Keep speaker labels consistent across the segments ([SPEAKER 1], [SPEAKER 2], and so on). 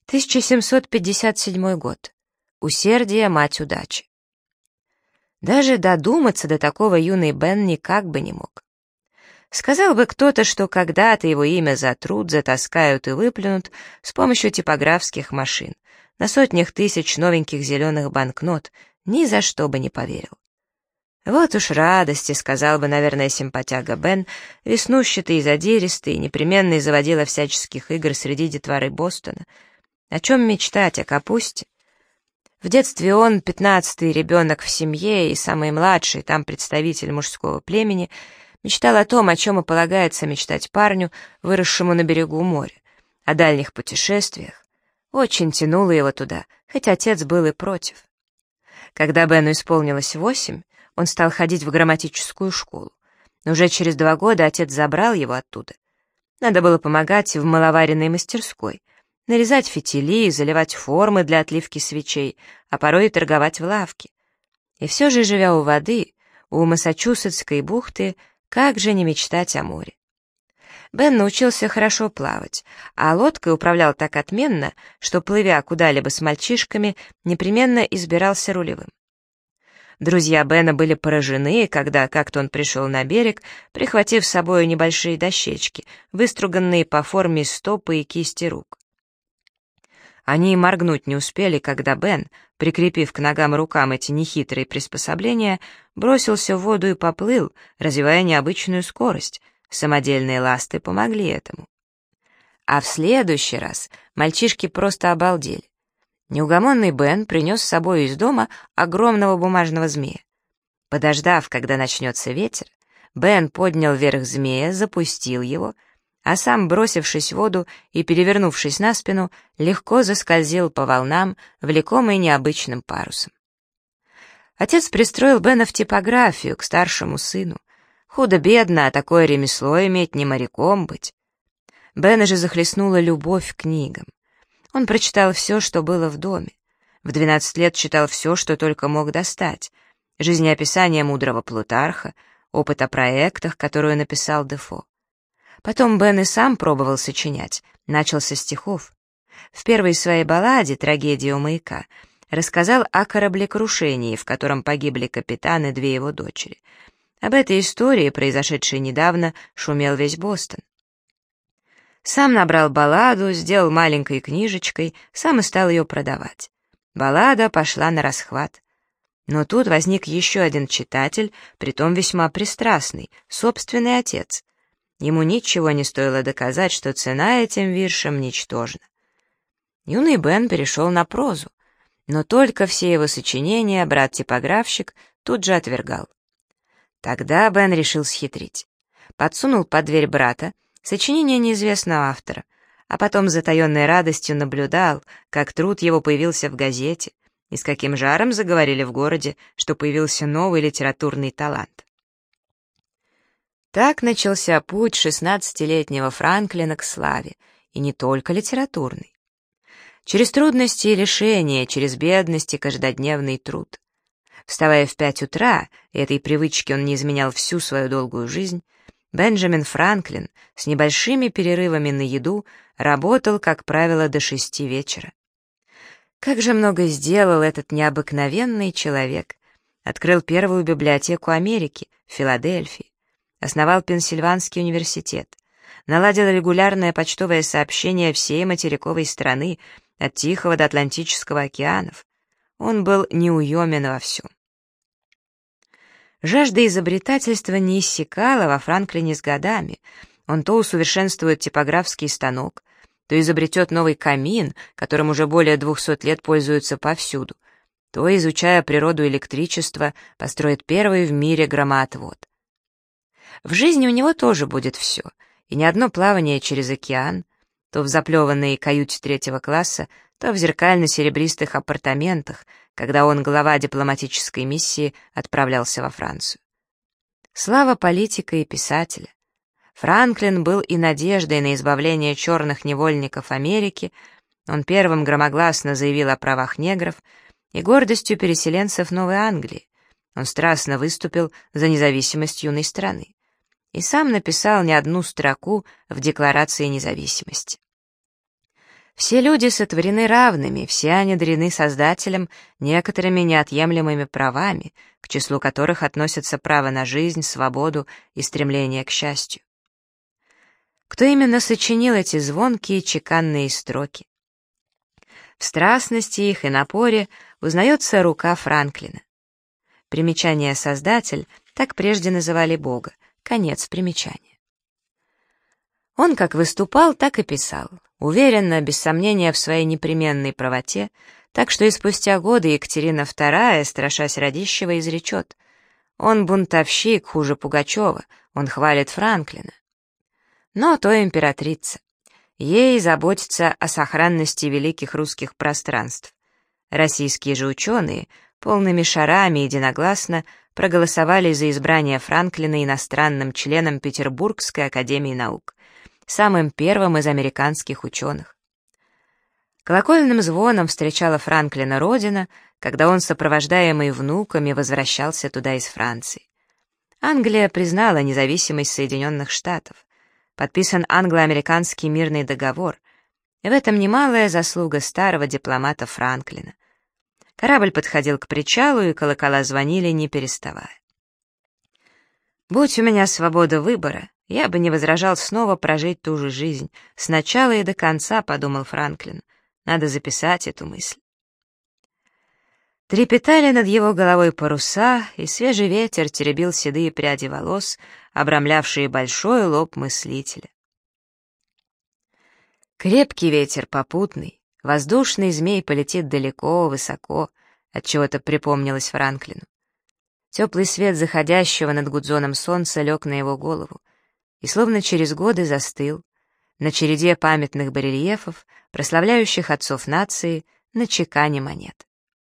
[SPEAKER 1] 1757 год. Усердие — мать удачи. Даже додуматься до такого юный Бен никак бы не мог. Сказал бы кто-то, что когда-то его имя затрут, затаскают и выплюнут с помощью типографских машин, на сотнях тысяч новеньких зеленых банкнот, ни за что бы не поверил. Вот уж радости, сказал бы, наверное, симпатяга Бен, веснущатый и задиристый, непременный заводила всяческих игр среди детворы Бостона. О чем мечтать, о капусте? В детстве он, 15-й ребенок в семье и самый младший, там представитель мужского племени, мечтал о том, о чем и полагается мечтать парню, выросшему на берегу моря, о дальних путешествиях. Очень тянуло его туда, хоть отец был и против. Когда Бену исполнилось 8, он стал ходить в грамматическую школу, но уже через 2 года отец забрал его оттуда. Надо было помогать в маловаренной мастерской, нарезать фитили, заливать формы для отливки свечей, а порой и торговать в лавке. И все же, живя у воды, у Массачусетской бухты, как же не мечтать о море? Бен научился хорошо плавать, а лодкой управлял так отменно, что, плывя куда-либо с мальчишками, непременно избирался рулевым. Друзья Бена были поражены, когда как-то он пришел на берег, прихватив с собой небольшие дощечки, выструганные по форме стопы и кисти рук. Они и моргнуть не успели, когда Бен, прикрепив к ногам и рукам эти нехитрые приспособления, бросился в воду и поплыл, развивая необычную скорость. Самодельные ласты помогли этому. А в следующий раз мальчишки просто обалдели. Неугомонный Бен принес с собой из дома огромного бумажного змея. Подождав, когда начнется ветер, Бен поднял вверх змея, запустил его, а сам, бросившись в воду и перевернувшись на спину, легко заскользил по волнам, влекомый необычным парусом. Отец пристроил Бена в типографию к старшему сыну. Худо-бедно, а такое ремесло иметь, не моряком быть. Бена же захлестнула любовь к книгам. Он прочитал все, что было в доме. В 12 лет читал все, что только мог достать. Жизнеописание мудрого Плутарха, опыт о проектах, которые написал Дефо. Потом Бен и сам пробовал сочинять, начал со стихов. В первой своей балладе «Трагедия у маяка» рассказал о кораблекрушении, в котором погибли капитан и 2 его дочери. Об этой истории, произошедшей недавно, шумел весь Бостон. Сам набрал балладу, сделал маленькой книжечкой, сам и стал ее продавать. Баллада пошла на расхват. Но тут возник еще один читатель, притом весьма пристрастный, собственный отец. Ему ничего не стоило доказать, что цена этим виршам ничтожна. Юный Бен перешел на прозу, но только все его сочинения брат-типографщик тут же отвергал. Тогда Бен решил схитрить. Подсунул под дверь брата сочинение неизвестного автора, а потом с затаенной радостью наблюдал, как труд его появился в газете, и с каким жаром заговорили в городе, что появился новый литературный талант. Так начался путь 16-летнего Франклина к славе, и не только литературный. Через трудности и лишения, через бедность и каждодневный труд. Вставая в 5 утра, и этой привычке он не изменял всю свою долгую жизнь, Бенджамин Франклин с небольшими перерывами на еду работал, как правило, до 6 вечера. Как же много сделал этот необыкновенный человек. Открыл первую библиотеку Америки в Филадельфии, основал Пенсильванский университет, наладил регулярное почтовое сообщение всей материковой страны, от Тихого до Атлантического океанов. Он был неуемен во всем. Жажда изобретательства не иссякала во Франклине с годами. Он то усовершенствует типографский станок, то изобретет новый камин, которым уже более 200 лет пользуются повсюду, то, изучая природу электричества, построит первый в мире громоотвод. В жизни у него тоже будет все, и не одно плавание через океан, то в заплеванной каюте 3-го класса, то в зеркально-серебристых апартаментах, когда он, глава дипломатической миссии, отправлялся во Францию. Слава политика и писателя. Франклин был и надеждой на избавление черных невольников Америки, он первым громогласно заявил о правах негров и гордостью переселенцев Новой Англии. Он страстно выступил за независимость юной страны и сам написал не одну строку в Декларации независимости. Все люди сотворены равными, все они одарены Создателем некоторыми неотъемлемыми правами, к числу которых относятся право на жизнь, свободу и стремление к счастью. Кто именно сочинил эти звонкие чеканные строки? В страстности их и напоре узнается рука Франклина. Примечание «Создатель» так прежде называли Бога, конец примечания. Он как выступал, так и писал, уверенно, без сомнения в своей непременной правоте, так что и спустя годы Екатерина II, страшась Радищева, изречет: «Он бунтовщик, хуже Пугачева, он хвалит Франклина». Но то императрица. Ей заботится о сохранности великих русских пространств. Российские же ученые полными шарами единогласно проголосовали за избрание Франклина иностранным членом Петербургской академии наук, самым первым из американских ученых. Колокольным звоном встречала Франклина родина, когда он, сопровождаемый внуками, возвращался туда из Франции. Англия признала независимость Соединенных Штатов. Подписан англо-американский мирный договор. В этом немалая заслуга старого дипломата Франклина. Корабль подходил к причалу, и колокола звонили, не переставая. «Будь у меня свобода выбора, я бы не возражал снова прожить ту же жизнь, с начала и до конца», — подумал Франклин. «Надо записать эту мысль». Трепетали над его головой паруса, и свежий ветер теребил седые пряди волос, обрамлявшие большой лоб мыслителя. Крепкий ветер попутный, воздушный змей полетит далеко, высоко, отчего-то припомнилось Франклину. Теплый свет заходящего над Гудзоном солнца лег на его голову и словно через годы застыл на череде памятных барельефов, прославляющих отцов нации, на чекане монет.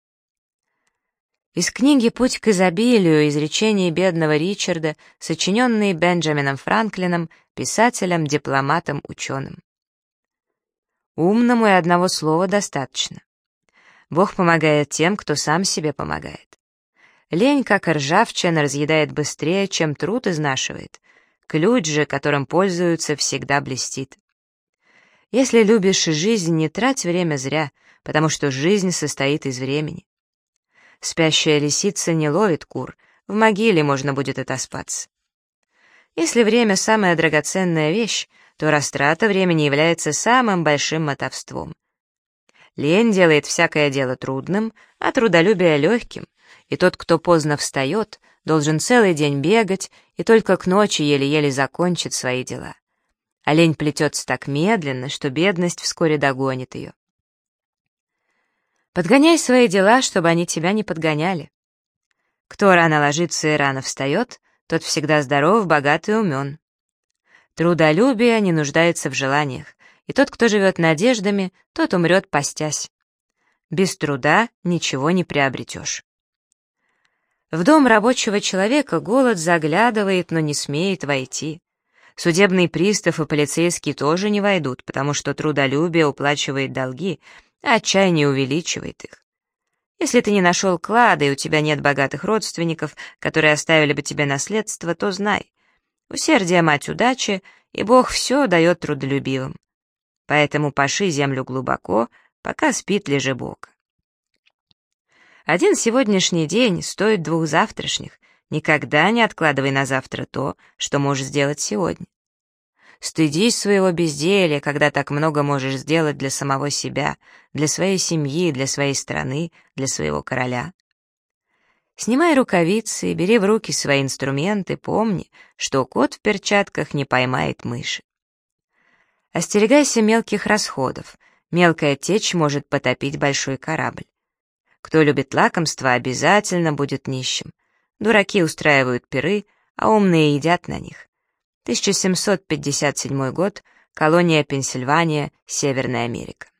[SPEAKER 1] Из книги «Путь к изобилию» изречения бедного Ричарда, сочиненные Бенджамином Франклином, писателем, дипломатом, ученым. Умному и одного слова достаточно. Бог помогает тем, кто сам себе помогает. Лень, как ржавчина, разъедает быстрее, чем труд изнашивает. Ключ же, которым пользуются, всегда блестит. Если любишь жизнь, не трать время зря, потому что жизнь состоит из времени. Спящая лисица не ловит кур, в могиле можно будет отоспаться. Если время — самая драгоценная вещь, то растрата времени является самым большим мотовством. Лень делает всякое дело трудным, а трудолюбие — легким, и тот, кто поздно встает, должен целый день бегать и только к ночи еле-еле закончит свои дела. А лень плетется так медленно, что бедность вскоре догонит ее. Подгоняй свои дела, чтобы они тебя не подгоняли. Кто рано ложится и рано встает, тот всегда здоров, богат и умен. Трудолюбие не нуждается в желаниях, и тот, кто живет надеждами, тот умрет постясь. Без труда ничего не приобретешь. В дом рабочего человека голод заглядывает, но не смеет войти. Судебный пристав и полицейский тоже не войдут, потому что трудолюбие уплачивает долги, а отчаяние увеличивает их. Если ты не нашел клада и у тебя нет богатых родственников, которые оставили бы тебе наследство, то знай, усердие — мать удачи, и Бог все дает трудолюбивым. Поэтому паши землю глубоко, пока спит лежебока. Один сегодняшний день стоит 2 завтрашних. Никогда не откладывай на завтра то, что можешь сделать сегодня. Стыдись своего безделья, когда так много можешь сделать для самого себя, для своей семьи, для своей страны, для своего короля. Снимай рукавицы, бери в руки свои инструменты, помни, что кот в перчатках не поймает мыши. Остерегайся мелких расходов, мелкая течь может потопить большой корабль. Кто любит лакомства, обязательно будет нищим. Дураки устраивают пиры, а умные едят на них. 1757 год, колония Пенсильвания, Северная Америка.